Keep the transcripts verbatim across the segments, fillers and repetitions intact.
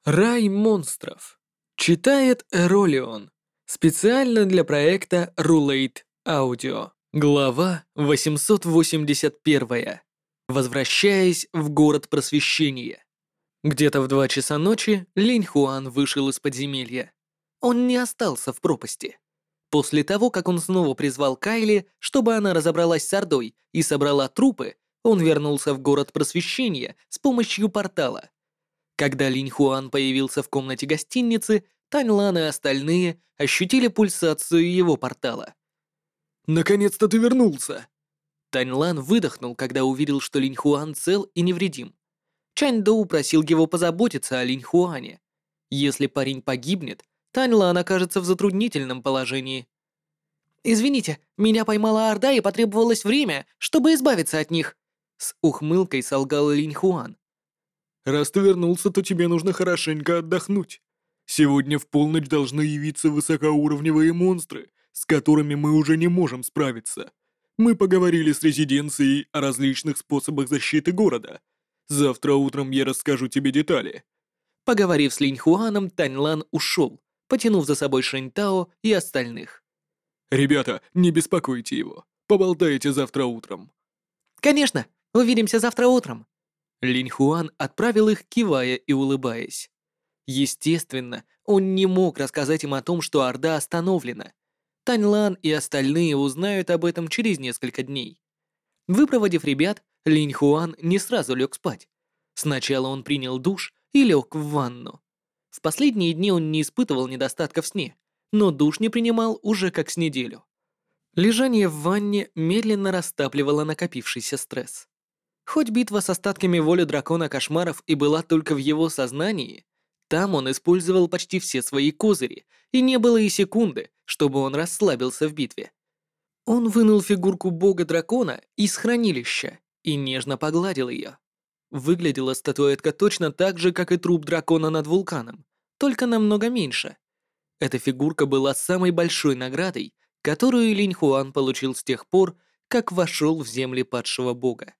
Рай монстров. Читает Эролион. Специально для проекта Rulate Audio. Глава восемьсот восемьдесят один. Возвращаясь в город просвещения. Где-то в два часа ночи Линь Хуан вышел из подземелья. Он не остался в пропасти. После того, как он снова призвал Кайли, чтобы она разобралась с Ордой и собрала трупы, он вернулся в город просвещения с помощью портала. Когда Линь Хуан появился в комнате гостиницы, Тань Лан и остальные ощутили пульсацию его портала. «Наконец-то ты вернулся!» Тань Лан выдохнул, когда увидел, что Линь Хуан цел и невредим. Чань Доу просил его позаботиться о Линь Хуане. Если парень погибнет, Тань Лан окажется в затруднительном положении. «Извините, меня поймала Орда и потребовалось время, чтобы избавиться от них», с ухмылкой солгал Линь Хуан. «Раз ты вернулся, то тебе нужно хорошенько отдохнуть. Сегодня в полночь должны явиться высокоуровневые монстры, с которыми мы уже не можем справиться. Мы поговорили с резиденцией о различных способах защиты города. Завтра утром я расскажу тебе детали». Поговорив с Линь Хуаном, Тань Лан ушел, потянув за собой Шэнь Тао и остальных. «Ребята, не беспокойте его. Поболтайте завтра утром». «Конечно, увидимся завтра утром». Линь Хуан отправил их, кивая и улыбаясь. Естественно, он не мог рассказать им о том, что Орда остановлена. Тань Лан и остальные узнают об этом через несколько дней. Выпроводив ребят, Линь Хуан не сразу лег спать. Сначала он принял душ и лег в ванну. В последние дни он не испытывал недостатка в сне, но душ не принимал уже как с неделю. Лежание в ванне медленно растапливало накопившийся стресс. Хоть битва с остатками воли дракона кошмаров и была только в его сознании, там он использовал почти все свои козыри, и не было и секунды, чтобы он расслабился в битве. Он вынул фигурку бога-дракона из хранилища и нежно погладил ее. Выглядела статуэтка точно так же, как и труп дракона над вулканом, только намного меньше. Эта фигурка была самой большой наградой, которую Линь Хуан получил с тех пор, как вошел в земли падшего бога.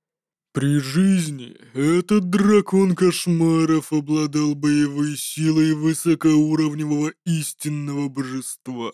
При жизни этот дракон кошмаров обладал боевой силой высокоуровневого истинного божества.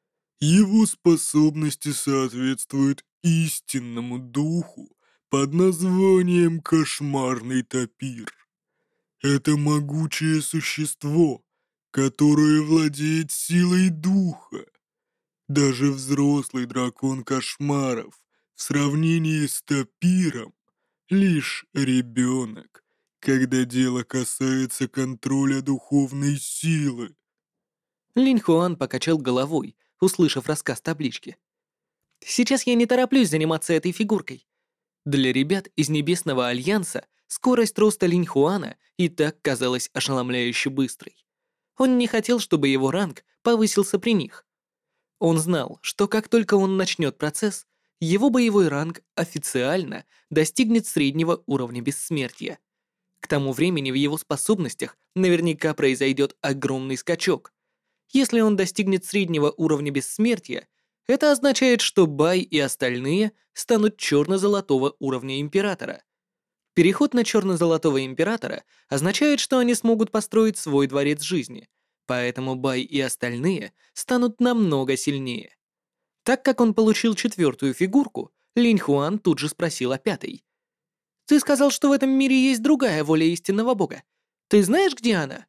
Его способности соответствуют истинному духу под названием Кошмарный Тапир. Это могучее существо, которое владеет силой духа. Даже взрослый дракон кошмаров в сравнении с Тапиром лишь ребенок, когда дело касается контроля духовной силы. Линь Хуан покачал головой, услышав рассказ таблички. «Сейчас я не тороплюсь заниматься этой фигуркой». Для ребят из Небесного Альянса скорость роста Линь Хуана и так казалась ошеломляюще быстрой. Он не хотел, чтобы его ранг повысился при них. Он знал, что как только он начнет процесс, его боевой ранг официально достигнет среднего уровня бессмертия. К тому времени в его способностях наверняка произойдет огромный скачок. Если он достигнет среднего уровня бессмертия, это означает, что Бай и остальные станут черно-золотого уровня Императора. Переход на черно-золотого Императора означает, что они смогут построить свой дворец жизни, поэтому Бай и остальные станут намного сильнее. Так как он получил четвертую фигурку, Линь Хуан тут же спросил о пятой. «Ты сказал, что в этом мире есть другая воля истинного бога. Ты знаешь, где она?»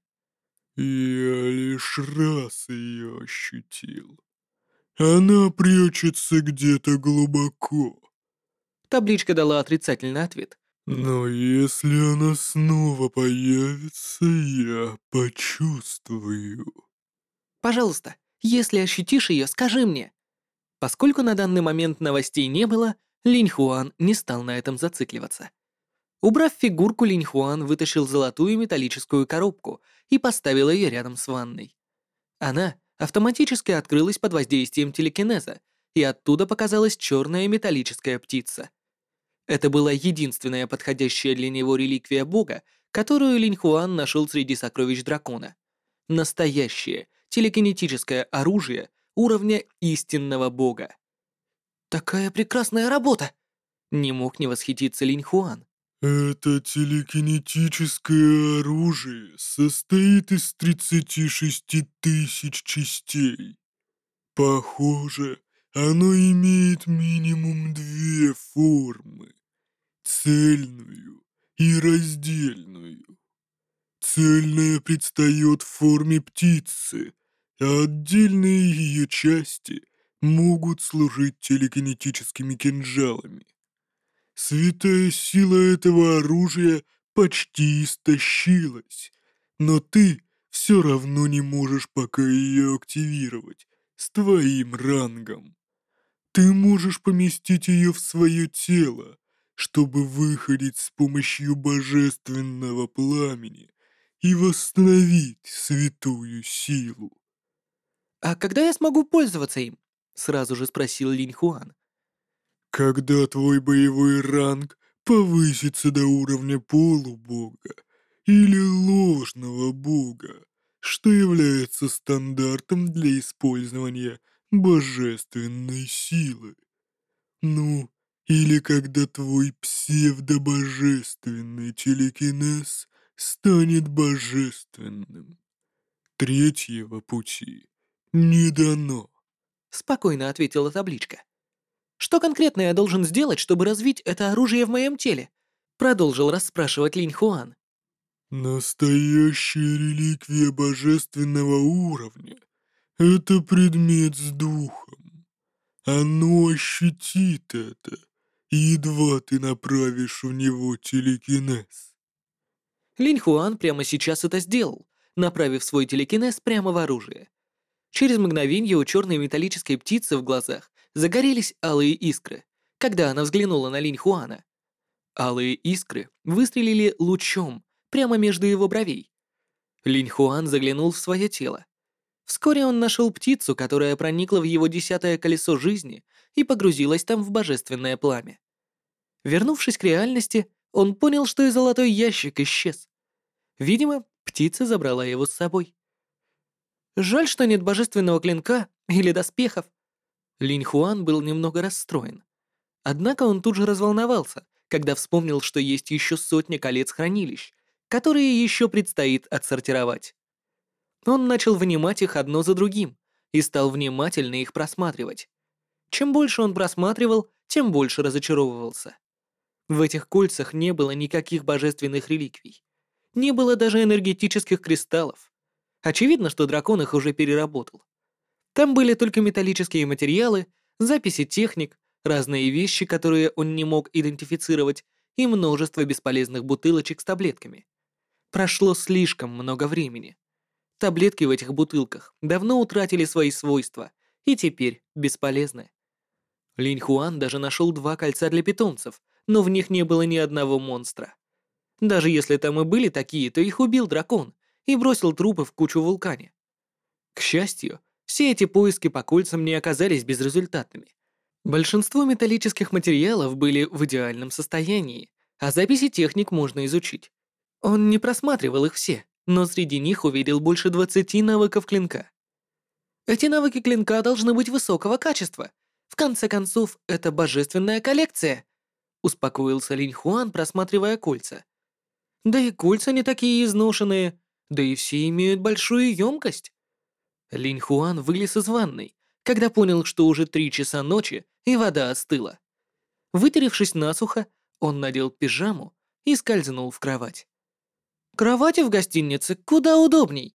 Я лишь раз ее ощутил. Она прячется где-то глубоко. Табличка дала отрицательный ответ. Но если она снова появится, я почувствую. «Пожалуйста, если ощутишь ее, скажи мне». Поскольку на данный момент новостей не было, Линь Хуан не стал на этом зацикливаться. Убрав фигурку, Линь Хуан вытащил золотую металлическую коробку и поставил ее рядом с ванной. Она автоматически открылась под воздействием телекинеза, и оттуда показалась черная металлическая птица. Это была единственная подходящая для него реликвия бога, которую Линь Хуан нашел среди сокровищ дракона. Настоящее телекинетическое оружие уровня истинного бога. «Такая прекрасная работа!» Не мог не восхититься Линь Хуан. Это телекинетическое оружие состоит из тридцати шести тысяч частей. Похоже, оно имеет минимум две формы. Цельную и раздельную. Цельная предстает в форме птицы, а отдельные ее части могут служить телекинетическими кинжалами. Святая сила этого оружия почти истощилась, но ты все равно не можешь пока ее активировать с твоим рангом. Ты можешь поместить ее в свое тело, чтобы выходить с помощью божественного пламени и восстановить святую силу. «А когда я смогу пользоваться им?» — сразу же спросил Линь Хуан. Когда твой боевой ранг повысится до уровня полубога или ложного бога, что является стандартом для использования божественной силы. Ну, или когда твой псевдобожественный телекинез станет божественным. Третьего пути не дано. Спокойно ответила табличка. «Что конкретно я должен сделать, чтобы развить это оружие в моем теле?» Продолжил расспрашивать Линь Хуан. Настоящая реликвия божественного уровня — это предмет с духом. Оно ощутит это, едва ты направишь в него телекинез. Линь Хуан прямо сейчас это сделал, направив свой телекинез прямо в оружие. Через мгновение у черной металлической птицы в глазах загорелись алые искры, когда она взглянула на Линь Хуана. Алые искры выстрелили лучом прямо между его бровей. Линь Хуан заглянул в свое тело. Вскоре он нашел птицу, которая проникла в его десятое колесо жизни и погрузилась там в божественное пламя. Вернувшись к реальности, он понял, что и золотой ящик исчез. Видимо, птица забрала его с собой. Жаль, что нет божественного клинка или доспехов. Линь Хуан был немного расстроен. Однако он тут же разволновался, когда вспомнил, что есть еще сотня колец-хранилищ, которые еще предстоит отсортировать. Он начал вынимать их одно за другим и стал внимательно их просматривать. Чем больше он просматривал, тем больше разочаровывался. В этих кольцах не было никаких божественных реликвий. Не было даже энергетических кристаллов. Очевидно, что дракон их уже переработал. Там были только металлические материалы, записи техник, разные вещи, которые он не мог идентифицировать, и множество бесполезных бутылочек с таблетками. Прошло слишком много времени. Таблетки в этих бутылках давно утратили свои свойства и теперь бесполезны. Линь Хуан даже нашел два кольца для питомцев, но в них не было ни одного монстра. Даже если там и были такие, то их убил дракон и бросил трупы в кучу в вулкане. К счастью, все эти поиски по кольцам не оказались безрезультатными. Большинство металлических материалов были в идеальном состоянии, а записи техник можно изучить. Он не просматривал их все, но среди них увидел больше двадцати навыков клинка. Эти навыки клинка должны быть высокого качества. В конце концов, это божественная коллекция, успокоился Линь Хуан, просматривая кольца. Да и кольца не такие изношенные, да и все имеют большую емкость. Линь Хуан вылез из ванной, когда понял, что уже три часа ночи и вода остыла. Вытеревшись насухо, он надел пижаму и скользнул в кровать. Кровати в гостинице куда удобней.